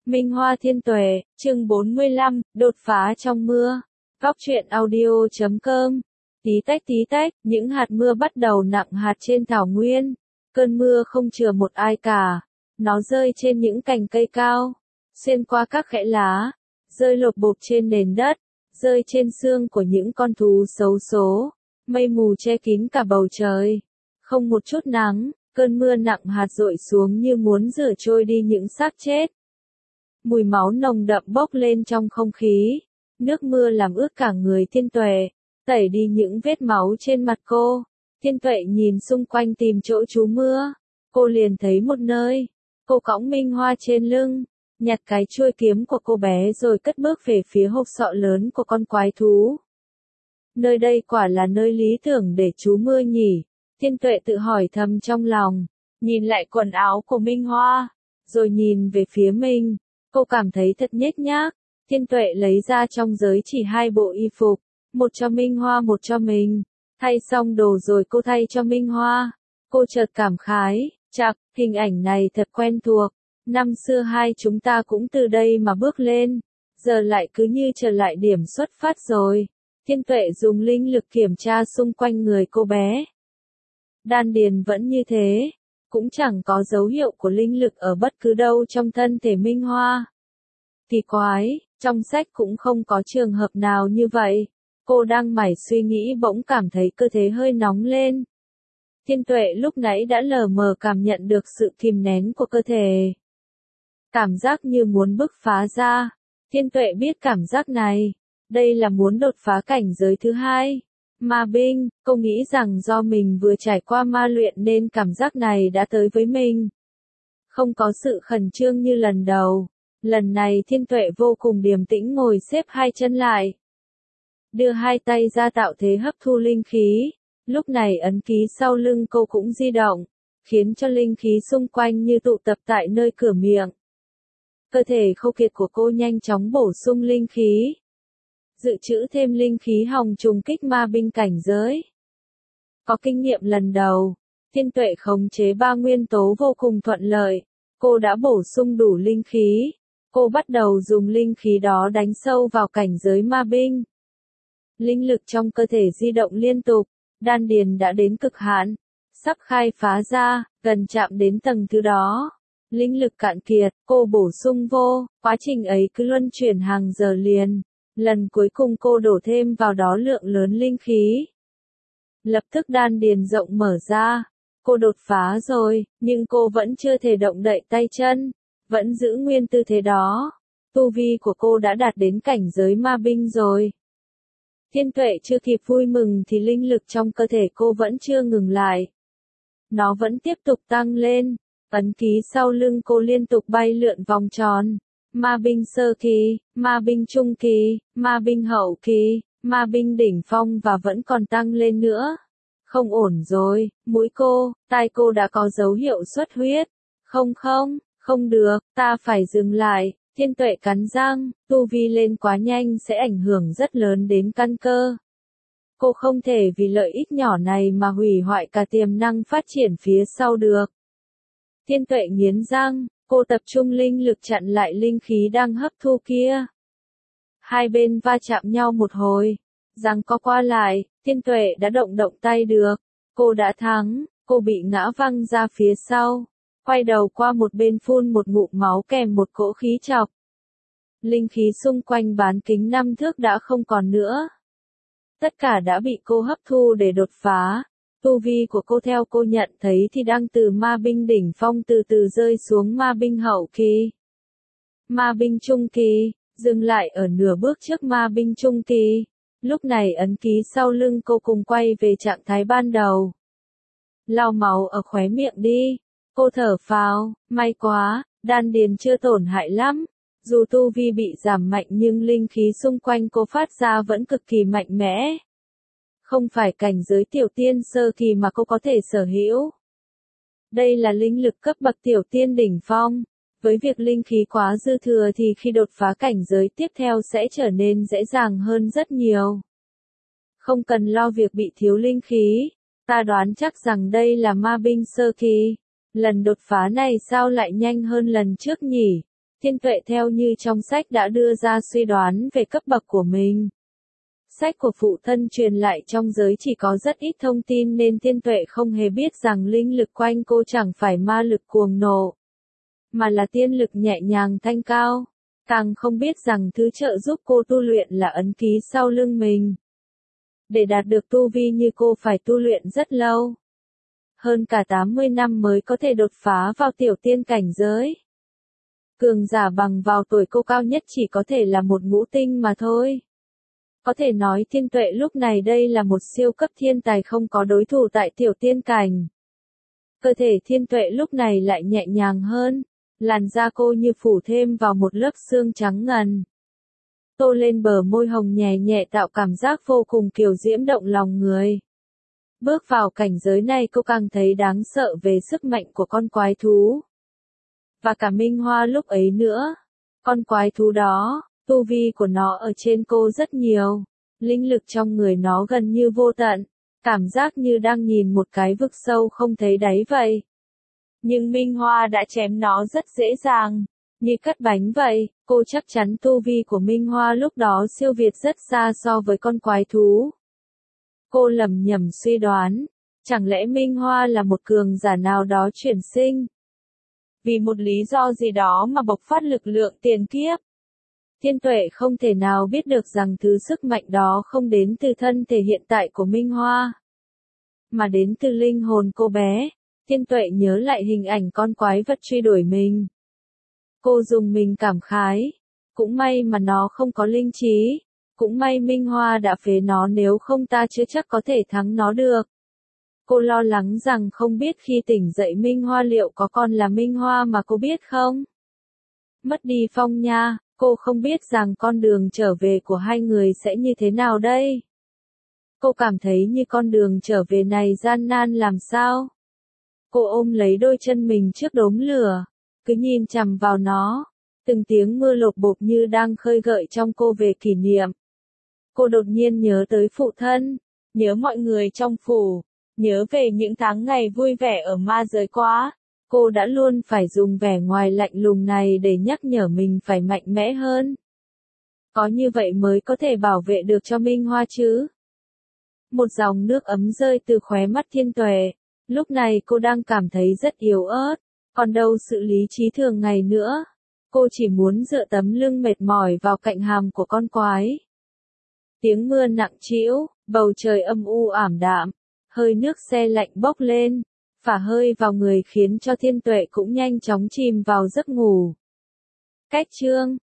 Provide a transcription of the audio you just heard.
Minh Hoa Thiên Tuệ, chương 45, đột phá trong mưa. Góc truyện audio.com. Tí tách, những hạt mưa bắt đầu nặng hạt trên thảo nguyên. Cơn mưa không chừa một ai cả. Nó rơi trên những cành cây cao, xuyên qua các khẽ lá, rơi lộp bộp trên nền đất, rơi trên xương của những con thú xấu số. Mây mù che kín cả bầu trời. Không một chút nắng, cơn mưa nặng hạt dội xuống như muốn rửa trôi đi những xác chết. Mùi máu nồng đậm bốc lên trong không khí. Nước mưa làm ướt cả người Thiên Tuệ, tẩy đi những vết máu trên mặt cô. Thiên Tuệ nhìn xung quanh tìm chỗ trú mưa. Cô liền thấy một nơi. Cô cõng Minh Hoa trên lưng, nhặt cái chuôi kiếm của cô bé rồi cất bước về phía hộp sọ lớn của con quái thú. Nơi đây quả là nơi lý tưởng để trú mưa nhỉ? Thiên Tuệ tự hỏi thầm trong lòng, nhìn lại quần áo của Minh Hoa, rồi nhìn về phía mình. Cô cảm thấy thật nhếch nhác. Thiên Tuệ lấy ra trong giới chỉ 2 bộ y phục, một cho Minh Hoa một cho mình. Thay xong đồ rồi cô thay cho Minh Hoa. Cô chợt cảm khái, chạc, hình ảnh này thật quen thuộc. Năm xưa hai chúng ta cũng từ đây mà bước lên, giờ lại cứ như trở lại điểm xuất phát rồi. Thiên Tuệ dùng linh lực kiểm tra xung quanh người cô bé. Đan điền vẫn như thế, cũng chẳng có dấu hiệu của linh lực ở bất cứ đâu trong thân thể Minh Hoa. Kỳ quái, trong sách cũng không có trường hợp nào như vậy. Cô đang mải suy nghĩ bỗng cảm thấy cơ thể hơi nóng lên. Thiên Tuệ lúc nãy đã lờ mờ cảm nhận được sự kìm nén của cơ thể. Cảm giác như muốn bứt phá ra. Thiên Tuệ biết cảm giác này. Đây là muốn đột phá cảnh giới thứ 2. Ma binh, cô nghĩ rằng do mình vừa trải qua ma luyện nên cảm giác này đã tới với mình. Không có sự khẩn trương như lần đầu. Lần này Thiên Tuệ vô cùng điềm tĩnh ngồi xếp 2 chân lại. Đưa 2 tay ra tạo thế hấp thu linh khí. Lúc này ấn ký sau lưng cô cũng di động, khiến cho linh khí xung quanh như tụ tập tại nơi cửa miệng. Cơ thể khô kiệt của cô nhanh chóng bổ sung linh khí. Dự trữ thêm linh khí hòng trùng kích ma binh cảnh giới. Có kinh nghiệm lần đầu, Thiên Tuệ khống chế 3 nguyên tố vô cùng thuận lợi. Cô đã bổ sung đủ linh khí. Cô bắt đầu dùng linh khí đó đánh sâu vào cảnh giới ma binh. Linh lực trong cơ thể di động liên tục, đan điền đã đến cực hạn, sắp khai phá ra, gần chạm đến tầng thứ đó. Linh lực cạn kiệt, cô bổ sung vô, quá trình ấy cứ luân chuyển hàng giờ liền. Lần cuối cùng cô đổ thêm vào đó lượng lớn linh khí. Lập tức đan điền rộng mở ra. Cô đột phá rồi, nhưng cô vẫn chưa thể động đậy tay chân, vẫn giữ nguyên tư thế đó. Tu vi của cô đã đạt đến cảnh giới ma binh rồi. Thiên Tuệ chưa kịp vui mừng thì linh lực trong cơ thể cô vẫn chưa ngừng lại. Nó vẫn tiếp tục tăng lên. Ấn ký sau lưng cô liên tục bay lượn vòng tròn. Ma binh sơ kỳ, ma binh trung kỳ, ma binh hậu kỳ, ma binh đỉnh phong và vẫn còn tăng lên nữa. Không ổn rồi, mũi cô, tai cô đã có dấu hiệu xuất huyết. Không được, ta phải dừng lại. Thiên Tuệ cắn răng, tu vi lên quá nhanh sẽ ảnh hưởng rất lớn đến căn cơ. Cô không thể vì lợi ích nhỏ này mà hủy hoại cả tiềm năng phát triển phía sau được. Thiên Tuệ nghiến răng, cô tập trung linh lực chặn lại linh khí đang hấp thu kia. Hai bên va chạm nhau một hồi, giằng co qua lại, Thiên Tuệ đã động tay được. Cô đã thắng, cô bị ngã văng ra phía sau. Quay đầu qua một bên phun một ngụm máu kèm một cỗ khí chọc. Linh khí xung quanh bán kính 5 thước đã không còn nữa. Tất cả đã bị cô hấp thu để đột phá. Tu vi của cô theo cô nhận thấy thì đang từ ma binh đỉnh phong từ từ rơi xuống ma binh hậu kỳ. Ma binh trung kỳ, dừng lại ở nửa bước trước ma binh trung kỳ. Lúc này ấn ký sau lưng cô cùng quay về trạng thái ban đầu. Lau máu ở khóe miệng đi. Cô thở phào, may quá, đan điền chưa tổn hại lắm. Dù tu vi bị giảm mạnh nhưng linh khí xung quanh cô phát ra vẫn cực kỳ mạnh mẽ. Không phải cảnh giới tiểu tiên sơ kỳ mà cô có thể sở hữu. Đây là linh lực cấp bậc tiểu tiên đỉnh phong. Với việc linh khí quá dư thừa thì khi đột phá cảnh giới tiếp theo sẽ trở nên dễ dàng hơn rất nhiều. Không cần lo việc bị thiếu linh khí. Ta đoán chắc rằng đây là ma binh sơ kỳ. Lần đột phá này sao lại nhanh hơn lần trước nhỉ? Thiên Tuệ theo như trong sách đã đưa ra suy đoán về cấp bậc của mình. Sách của phụ thân truyền lại trong giới chỉ có rất ít thông tin nên Thiên Tuệ không hề biết rằng linh lực quanh cô chẳng phải ma lực cuồng nộ, mà là tiên lực nhẹ nhàng thanh cao. Càng không biết rằng thứ trợ giúp cô tu luyện là ấn ký sau lưng mình. Để đạt được tu vi như cô phải tu luyện rất lâu. Hơn cả 80 năm mới có thể đột phá vào tiểu tiên cảnh giới. Cường giả bằng vào tuổi cô cao nhất chỉ có thể là một ngũ tinh mà thôi. Có thể nói Thiên Tuệ lúc này đây là một siêu cấp thiên tài không có đối thủ tại tiểu tiên cảnh. Cơ thể Thiên Tuệ lúc này lại nhẹ nhàng hơn, làn da cô như phủ thêm vào một lớp xương trắng ngần. Tô lên bờ môi hồng nhẹ nhẹ tạo cảm giác vô cùng kiều diễm động lòng người. Bước vào cảnh giới này cô càng thấy đáng sợ về sức mạnh của con quái thú. Và cả Minh Hoa lúc ấy nữa. Con quái thú đó, tu vi của nó ở trên cô rất nhiều. Linh lực trong người nó gần như vô tận. Cảm giác như đang nhìn một cái vực sâu không thấy đáy vậy. Nhưng Minh Hoa đã chém nó rất dễ dàng. Như cắt bánh vậy, cô chắc chắn tu vi của Minh Hoa lúc đó siêu việt rất xa so với con quái thú. Cô lầm nhầm suy đoán, chẳng lẽ Minh Hoa là một cường giả nào đó chuyển sinh? Vì một lý do gì đó mà bộc phát lực lượng tiền kiếp. Thiên Tuệ không thể nào biết được rằng thứ sức mạnh đó không đến từ thân thể hiện tại của Minh Hoa, mà đến từ linh hồn cô bé. Thiên Tuệ nhớ lại hình ảnh con quái vật truy đuổi mình. Cô dùng mình cảm khái. Cũng may mà nó không có linh trí. Cũng may Minh Hoa đã phế nó, nếu không ta chưa chắc có thể thắng nó được. Cô lo lắng rằng không biết khi tỉnh dậy Minh Hoa liệu có còn là Minh Hoa mà cô biết không? Mất đi Phong Nha, cô không biết rằng con đường trở về của hai người sẽ như thế nào đây? Cô cảm thấy như con đường trở về này gian nan làm sao? Cô ôm lấy đôi chân mình trước đốm lửa, cứ nhìn chằm vào nó. Từng tiếng mưa lộp bộp như đang khơi gợi trong cô về kỷ niệm. Cô đột nhiên nhớ tới phụ thân, nhớ mọi người trong phủ, nhớ về những tháng ngày vui vẻ ở ma giới quá. Cô đã luôn phải dùng vẻ ngoài lạnh lùng này để nhắc nhở mình phải mạnh mẽ hơn. Có như vậy mới có thể bảo vệ được cho Minh Hoa chứ. Một dòng nước ấm rơi từ khóe mắt Thiên Tuệ. Lúc này cô đang cảm thấy rất yếu ớt, còn đâu sự lý trí thường ngày nữa. Cô chỉ muốn dựa tấm lưng mệt mỏi vào cạnh hàm của con quái. Tiếng mưa nặng trĩu, bầu trời âm u ảm đạm, hơi nước se lạnh bốc lên, phả hơi vào người khiến cho Thiên Tuệ cũng nhanh chóng chìm vào giấc ngủ. Cách chương